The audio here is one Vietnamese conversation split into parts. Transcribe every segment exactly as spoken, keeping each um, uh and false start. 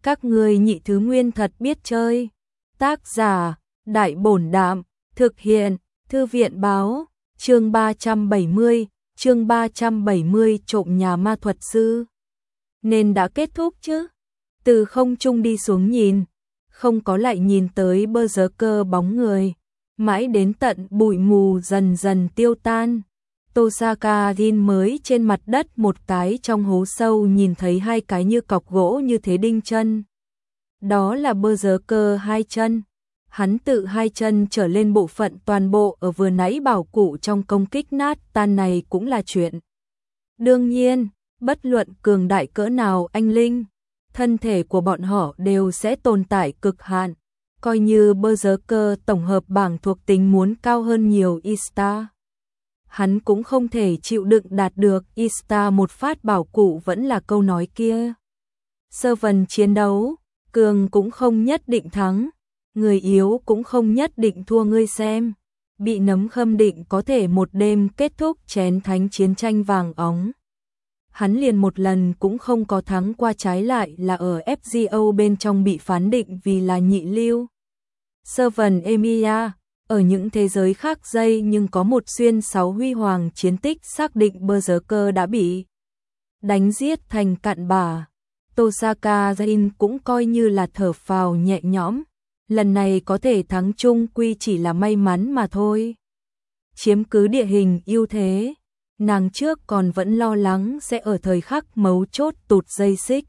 Các ngươi nhị thứ nguyên thật biết chơi. Tác giả, Đại Bổn Đạm, thực hiện, Thư viện Báo, chương ba trăm bảy mươi, chương ba trăm bảy mươi trộm nhà ma thuật sư. Nên đã kết thúc chứ? Từ không trung đi xuống nhìn, không có lại nhìn tới Berserker bóng người, mãi đến tận bụi mù dần dần tiêu tan. Tosaka Jin mới trên mặt đất một cái trong hố sâu nhìn thấy hai cái như cọc gỗ như thế đinh chân. Đó là Berserker hai chân. Hắn tự hai chân trở lên bộ phận toàn bộ ở vừa nãy bảo cụ trong công kích nát tan này cũng là chuyện. Đương nhiên, bất luận cường đại cỡ nào anh linh, thân thể của bọn họ đều sẽ tồn tại cực hạn. Coi như Berserker tổng hợp bảng thuộc tính muốn cao hơn nhiều Y-Star, hắn cũng không thể chịu đựng đạt được Y-Star một phát bảo cụ vẫn là câu nói kia. Sơ vần chiến đấu, cường cũng không nhất định thắng, người yếu cũng không nhất định thua ngươi xem. Bị nấm khâm định có thể một đêm kết thúc chén thánh chiến tranh vàng óng. Hắn liền một lần cũng không có thắng qua, trái lại là ở ép giê ô bên trong bị phán định vì là nhị lưu. Sơ vần Emilia, ở những thế giới khác dây nhưng có một xuyên sáu huy hoàng chiến tích xác định Berserker đã bị đánh giết thành cặn bã. Tosaka Jin cũng coi như là thở phào nhẹ nhõm, lần này có thể thắng chung quy chỉ là may mắn mà thôi. Chiếm cứ địa hình ưu thế, nàng trước còn vẫn lo lắng sẽ ở thời khắc mấu chốt tụt dây xích.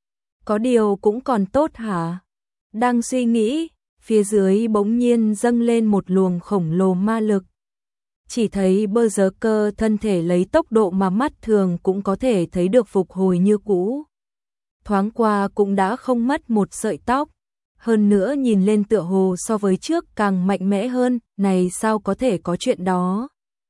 Có điều cũng còn tốt hả? Đang suy nghĩ, phía dưới bỗng nhiên dâng lên một luồng khổng lồ ma lực. Chỉ thấy Berserker thân thể lấy tốc độ mà mắt thường cũng có thể thấy được phục hồi như cũ. Thoáng qua cũng đã không mất một sợi tóc, hơn nữa nhìn lên tựa hồ so với trước càng mạnh mẽ hơn, này sao có thể có chuyện đó.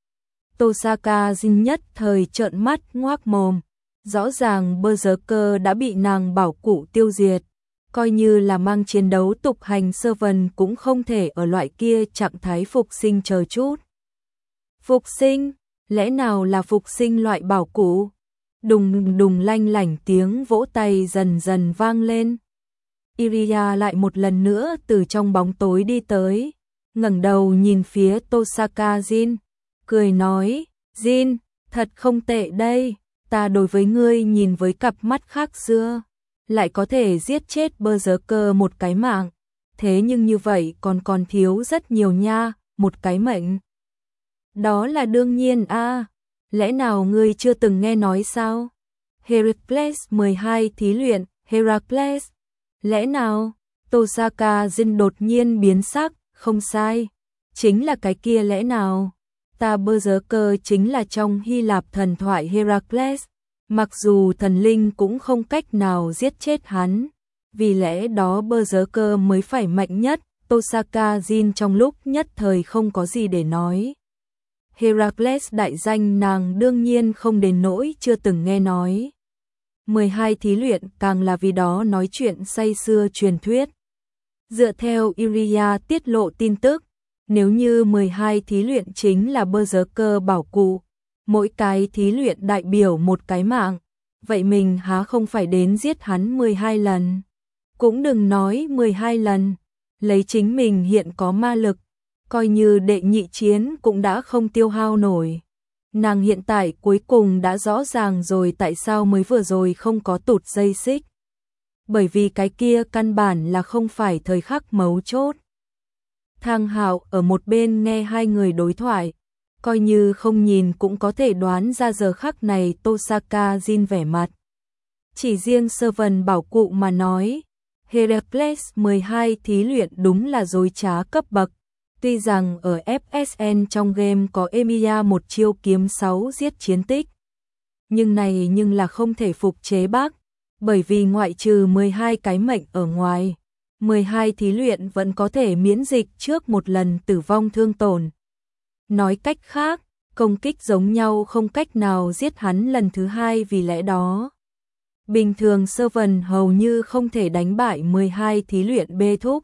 Tosaka Jin nhất thời trợn mắt ngoác mồm, rõ ràng Berserker đã bị nàng bảo cụ tiêu diệt, coi như là mang chiến đấu tục hành sơ vần cũng không thể ở loại kia trạng thái phục sinh chờ chút. Phục sinh? Lẽ nào là phục sinh loại bảo cụ? Đùng đùng lanh lảnh tiếng vỗ tay dần dần vang lên. Iria lại một lần nữa từ trong bóng tối đi tới, ngẩng đầu nhìn phía Tosaka Jin, cười nói, Jin, thật không tệ đây, ta đối với ngươi nhìn với cặp mắt khác xưa, lại có thể giết chết Berserker một cái mạng, thế nhưng như vậy còn còn thiếu rất nhiều nha, một cái mệnh. Đó là đương nhiên a, à, lẽ nào ngươi chưa từng nghe nói sao? Heracles mười hai thí luyện, Heracles. Lẽ nào? Tosaka Jin đột nhiên biến sắc, không sai, chính là cái kia lẽ nào? Ta Berserker chính là trong Hy Lạp thần thoại Heracles, mặc dù thần linh cũng không cách nào giết chết hắn, vì lẽ đó Berserker mới phải mạnh nhất. Tosaka Jin trong lúc nhất thời không có gì để nói. Heracles đại danh nàng đương nhiên không đến nỗi chưa từng nghe nói. mười hai thí luyện càng là vì đó nói chuyện say xưa truyền thuyết. Dựa theo Iria tiết lộ tin tức, nếu như mười hai thí luyện chính là Berserker bảo cụ, mỗi cái thí luyện đại biểu một cái mạng, vậy mình há không phải đến giết hắn mười hai lần. Cũng đừng nói mười hai lần, lấy chính mình hiện có ma lực, coi như đệ nhị chiến cũng đã không tiêu hao nổi. Nàng hiện tại cuối cùng đã rõ ràng rồi tại sao mới vừa rồi không có tụt dây xích. Bởi vì cái kia căn bản là không phải thời khắc mấu chốt. Thang Hạo ở một bên nghe hai người đối thoại, coi như không nhìn cũng có thể đoán ra giờ khắc này Tosaka Jin vẻ mặt. Chỉ riêng sơ vần bảo cụ mà nói, Heracles mười hai thí luyện đúng là dối trá cấp bậc. Tuy rằng ở ép ét en trong game có Emilia một chiêu kiếm sáu giết chiến tích, nhưng này nhưng là không thể phục chế bác, bởi vì ngoại trừ mười hai cái mệnh ở ngoài, mười hai thí luyện vẫn có thể miễn dịch trước một lần tử vong thương tổn. Nói cách khác, công kích giống nhau không cách nào giết hắn lần thứ hai, vì lẽ đó bình thường sơ vần hầu như không thể đánh bại mười hai thí luyện bê thúc.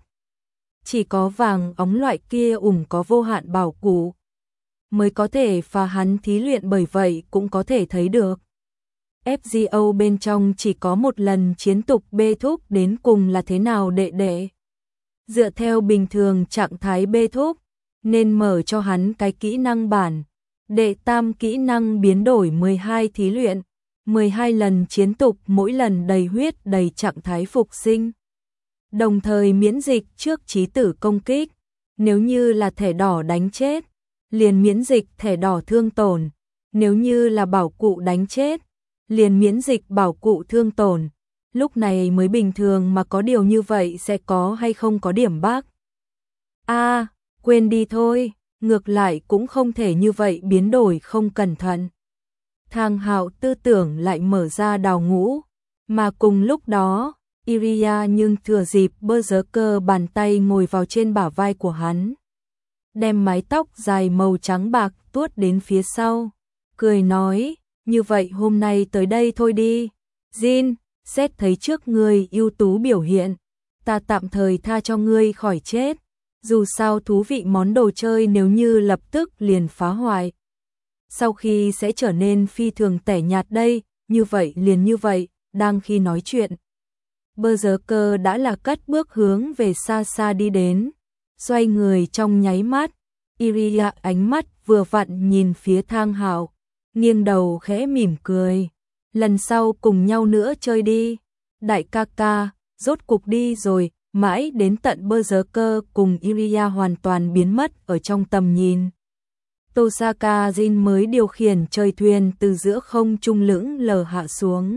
Chỉ có vàng óng loại kia ủng có vô hạn bảo cụ mới có thể phá hắn thí luyện, bởi vậy cũng có thể thấy được ép giê ô bên trong chỉ có một lần chiến tục bê thúc đến cùng là thế nào đệ đệ? Dựa theo bình thường trạng thái bê thúc, nên mở cho hắn cái kỹ năng bản. Đệ tam kỹ năng biến đổi mười hai thí luyện, mười hai lần chiến tục mỗi lần đầy huyết đầy trạng thái phục sinh. Đồng thời miễn dịch trước chí tử công kích, nếu như là thẻ đỏ đánh chết, liền miễn dịch thẻ đỏ thương tổn, nếu như là bảo cụ đánh chết, liền miễn dịch bảo cụ thương tổn. Lúc này mới bình thường mà có điều như vậy sẽ có hay không có điểm bác. A, à, quên đi thôi, ngược lại cũng không thể như vậy biến đổi không cẩn thận. Thang Hạo tư tưởng lại mở ra đào ngũ, mà cùng lúc đó, Iria nhưng thừa dịp Berserker bàn tay ngồi vào trên bả vai của hắn, đem mái tóc dài màu trắng bạc tuốt đến phía sau, cười nói, như vậy hôm nay tới đây thôi đi. Jin, xét thấy trước ngươi ưu tú biểu hiện, ta tạm thời tha cho ngươi khỏi chết, dù sao thú vị món đồ chơi nếu như lập tức liền phá hoại, sau khi sẽ trở nên phi thường tẻ nhạt đây, như vậy liền như vậy, đang khi nói chuyện. Berserker đã là cất bước hướng về xa xa đi đến, xoay người trong nháy mắt, Iria ánh mắt vừa vặn nhìn phía Thang Hạo, nghiêng đầu khẽ mỉm cười, lần sau cùng nhau nữa chơi đi, đại ca ca, rốt cục đi rồi, mãi đến tận Berserker cùng Iria hoàn toàn biến mất ở trong tầm nhìn. Tosaka Jin mới điều khiển trời thuyền từ giữa không trung lững lờ hạ xuống,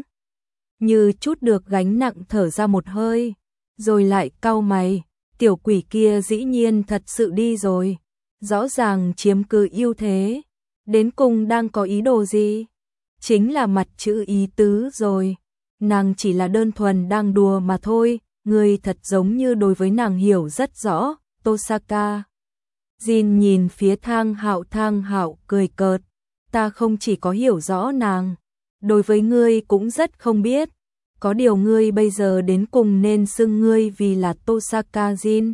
như chút được gánh nặng thở ra một hơi, rồi lại cau mày, tiểu quỷ kia dĩ nhiên thật sự đi rồi, rõ ràng chiếm cứ ưu thế, đến cùng đang có ý đồ gì? Chính là mặt chữ ý tứ rồi, nàng chỉ là đơn thuần đang đùa mà thôi, người thật giống như đối với nàng hiểu rất rõ, Tosaka. Jin nhìn phía Thang Hạo, Thang Hạo cười cợt, ta không chỉ có hiểu rõ nàng, đối với ngươi cũng rất không biết, có điều ngươi bây giờ đến cùng nên xưng ngươi vì là Tosaka Jin,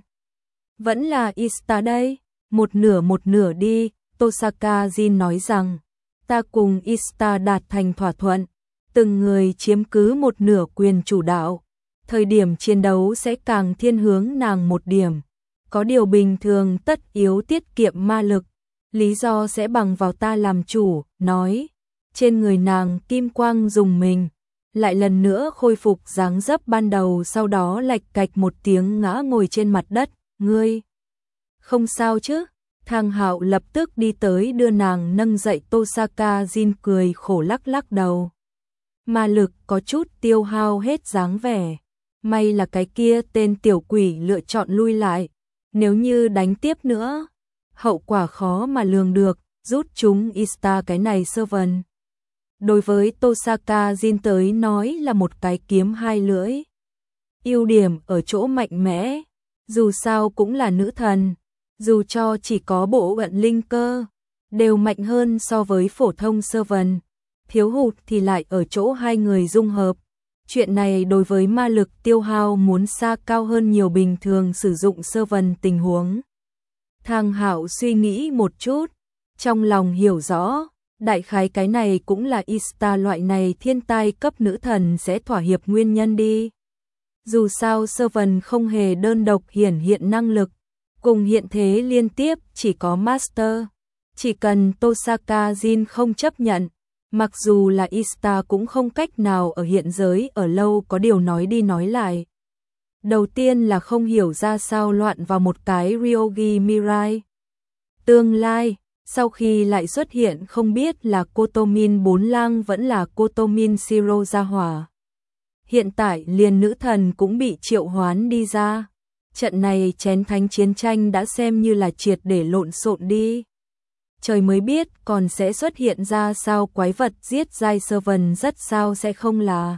vẫn là Ista đây, một nửa một nửa đi. Tosaka Jin nói rằng, ta cùng Ista đạt thành thỏa thuận, từng người chiếm cứ một nửa quyền chủ đạo, thời điểm chiến đấu sẽ càng thiên hướng nàng một điểm, có điều bình thường tất yếu tiết kiệm ma lực, lý do sẽ bằng vào ta làm chủ, nói, trên người nàng kim quang dùng mình, lại lần nữa khôi phục dáng dấp ban đầu, sau đó lạch cạch một tiếng ngã ngồi trên mặt đất, ngươi, không sao chứ? Thang Hạo lập tức đi tới đưa nàng nâng dậy. Tosaka Jin cười khổ lắc lắc đầu, ma lực có chút tiêu hao hết dáng vẻ, may là cái kia tên tiểu quỷ lựa chọn lui lại, nếu như đánh tiếp nữa, hậu quả khó mà lường được, rút chúng Ista cái này servant. Đối với Tosaka Jin tới nói là một cái kiếm hai lưỡi, ưu điểm ở chỗ mạnh mẽ, dù sao cũng là nữ thần, dù cho chỉ có bộ vận linh cơ, đều mạnh hơn so với phổ thông servant, thiếu hụt thì lại ở chỗ hai người dung hợp. Chuyện này đối với ma lực tiêu hao muốn xa cao hơn nhiều bình thường sử dụng servant tình huống. Thang Hạo suy nghĩ một chút, trong lòng hiểu rõ, đại khái cái này cũng là Ista loại này thiên tai cấp nữ thần sẽ thỏa hiệp nguyên nhân đi. Dù sao servant không hề đơn độc hiển hiện năng lực, cùng hiện thế liên tiếp chỉ có Master. Chỉ cần Tosaka Jin không chấp nhận, mặc dù là Ista cũng không cách nào ở hiện giới ở lâu, có điều nói đi nói lại. Đầu tiên là không hiểu ra sao loạn vào một cái Ryogi Mirai. Tương lai, sau khi lại xuất hiện không biết là Kotomin bốn lang vẫn là Kotomin Shiro gia hỏa. Hiện tại liền nữ thần cũng bị triệu hoán đi ra. Trận này chén thánh chiến tranh đã xem như là triệt để lộn xộn đi. Trời mới biết còn sẽ xuất hiện ra sao quái vật giết giai servant, rất sao sẽ không là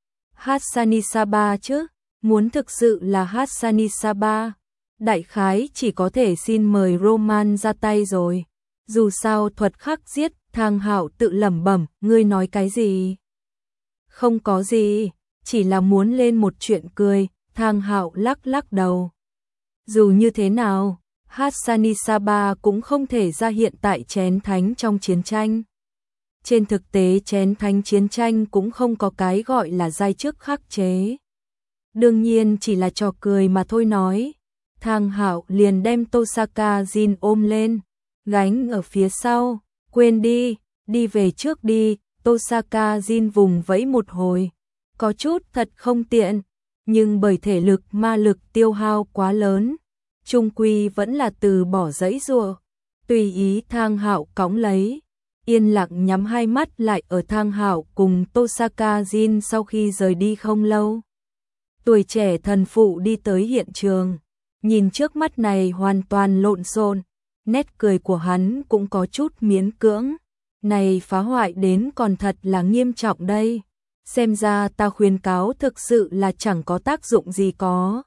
Hatsanisaba chứ. Muốn thực sự là Hatsanisaba, đại khái chỉ có thể xin mời Roman ra tay rồi. Dù sao thuật khắc giết, Thang Hạo tự lẩm bẩm, ngươi nói cái gì? Không có gì, chỉ là muốn lên một chuyện cười. Thang Hạo lắc lắc đầu. Dù như thế nào, Hatsanisaba cũng không thể ra hiện tại chén thánh trong chiến tranh. Trên thực tế chén thánh chiến tranh cũng không có cái gọi là giai chức khắc chế. Đương nhiên chỉ là trò cười mà thôi nói. Thang Hạo liền đem Tosaka Jin ôm lên, gánh ở phía sau, quên đi, đi về trước đi. Tosaka Jin vùng vẫy một hồi, có chút thật không tiện, nhưng bởi thể lực ma lực tiêu hao quá lớn, chung quy vẫn là từ bỏ giãy giụa, tùy ý Thang Hạo cõng lấy. Yên lặng nhắm hai mắt lại ở Thang Hạo cùng Tosaka Jin sau khi rời đi không lâu. Tuổi trẻ thần phụ đi tới hiện trường, nhìn trước mắt này hoàn toàn lộn xộn, nét cười của hắn cũng có chút miễn cưỡng. Này phá hoại đến còn thật là nghiêm trọng đây. Xem ra ta khuyên cáo thực sự là chẳng có tác dụng gì có.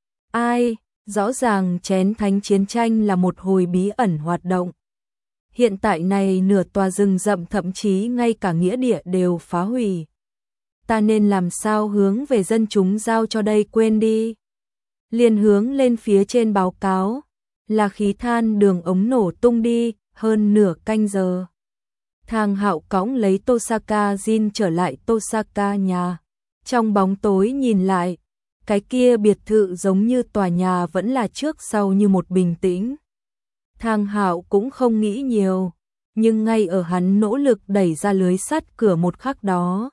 Ai, rõ ràng chén thánh chiến tranh là một hồi bí ẩn hoạt động. Hiện tại này nửa tòa rừng rậm thậm chí ngay cả nghĩa địa đều phá hủy. Ta nên làm sao hướng về dân chúng giao cho đây, quên đi. Liền hướng lên phía trên báo cáo, là khí than đường ống nổ tung đi, hơn nửa canh giờ. Thang Hạo cõng lấy Tosaka Jin trở lại Tosaka nhà. Trong bóng tối nhìn lại, cái kia biệt thự giống như tòa nhà vẫn là trước sau như một bình tĩnh. Thang Hạo cũng không nghĩ nhiều, nhưng ngay ở hắn nỗ lực đẩy ra lưới sắt cửa một khắc đó,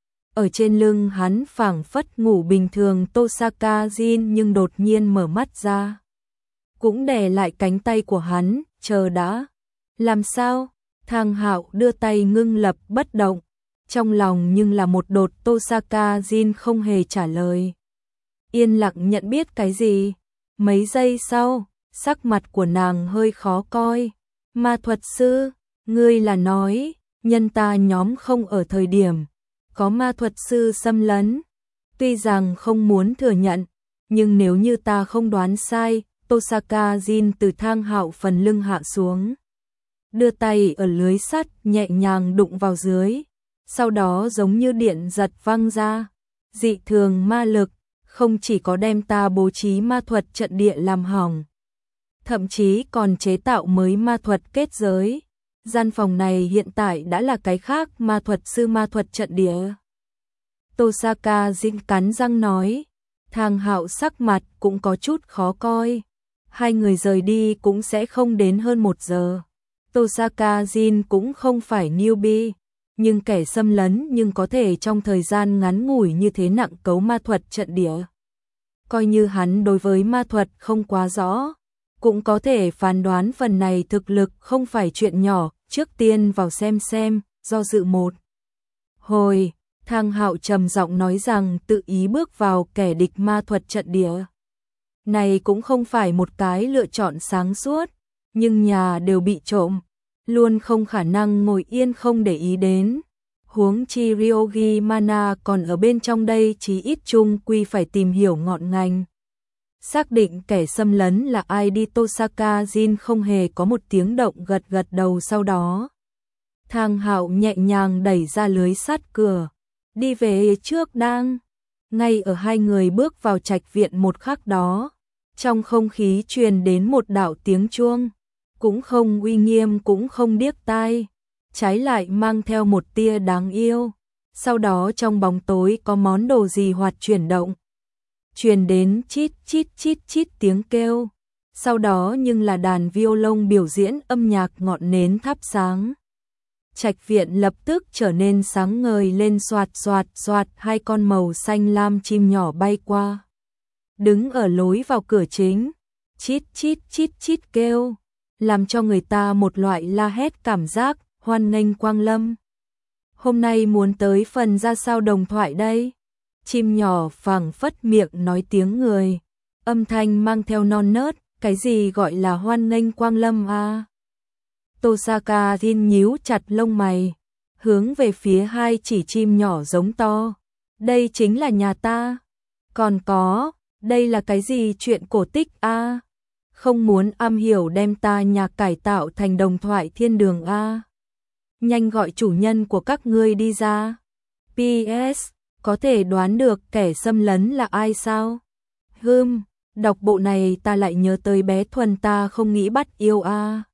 ở trên lưng hắn phảng phất ngủ bình thường Tosaka Jin nhưng đột nhiên mở mắt ra, cũng đè lại cánh tay của hắn, chờ đã. Làm sao? Thang Hạo đưa tay ngưng lập bất động, trong lòng nhưng là một đột. Tosaka Jin không hề trả lời, yên lặng nhận biết cái gì. Mấy giây sau, sắc mặt của nàng hơi khó coi. Ma thuật sư, ngươi là nói, nhân ta nhóm không ở thời điểm có ma thuật sư xâm lấn? Tuy rằng không muốn thừa nhận, nhưng nếu như ta không đoán sai, Tosaka Jin từ Thang Hạo phần lưng hạ xuống, đưa tay ở lưới sắt nhẹ nhàng đụng vào dưới, sau đó giống như điện giật văng ra. Dị thường ma lực, không chỉ có đem ta bố trí ma thuật trận địa làm hỏng, thậm chí còn chế tạo mới ma thuật kết giới. Gian phòng này hiện tại đã là cái khác ma thuật sư ma thuật trận địa. Tosaka Jin cắn răng nói. Thang Hạo sắc mặt cũng có chút khó coi. Hai người rời đi cũng sẽ không đến hơn một giờ. Tosaka Jin cũng không phải newbie, nhưng kẻ xâm lấn nhưng có thể trong thời gian ngắn ngủi như thế nặng cấu ma thuật trận địa. Coi như hắn đối với ma thuật không quá rõ, cũng có thể phán đoán phần này thực lực không phải chuyện nhỏ. Trước tiên vào xem xem, do dự một hồi, Thang Hạo trầm giọng nói rằng tự ý bước vào kẻ địch ma thuật trận địa này cũng không phải một cái lựa chọn sáng suốt, nhưng nhà đều bị trộm, luôn không khả năng ngồi yên không để ý đến. Huống chi Ryogi Mana còn ở bên trong đây, chí ít chung quy phải tìm hiểu ngọn ngành. Xác định kẻ xâm lấn là ai đi. Tosaka Jin không hề có một tiếng động gật gật đầu. Sau đó Thang Hạo nhẹ nhàng đẩy ra lưới sắt cửa, đi về trước. Đang ngay ở hai người bước vào trạch viện một khắc đó, trong không khí truyền đến một đạo tiếng chuông, cũng không uy nghiêm cũng không điếc tai, trái lại mang theo một tia đáng yêu. Sau đó trong bóng tối có món đồ gì hoạt chuyển động, truyền đến chít chít chít chít tiếng kêu, sau đó nhưng là đàn violon biểu diễn âm nhạc, ngọn nến thắp sáng. Trạch viện lập tức trở nên sáng ngời lên, xoạt xoạt xoạt, hai con màu xanh lam chim nhỏ bay qua, đứng ở lối vào cửa chính, chít chít chít chít kêu, làm cho người ta một loại la hét cảm giác, hoan nghênh quang lâm. Hôm nay muốn tới phần ra sao đồng thoại đây? Chim nhỏ phảng phất miệng nói tiếng người, âm thanh mang theo non nớt, cái gì gọi là hoan nghênh quang lâm à? Tosaka Jin nhíu chặt lông mày, hướng về phía hai chỉ chim nhỏ giống to. Đây chính là nhà ta. Còn có, đây là cái gì, chuyện cổ tích à? Không muốn am hiểu đem ta nhà cải tạo thành đồng thoại thiên đường à? Nhanh gọi chủ nhân của các ngươi đi ra. pê ét Có thể đoán được kẻ xâm lấn là ai sao? Hừm, đọc bộ này ta lại nhớ tới bé Thuần, ta không nghĩ bắt yêu a.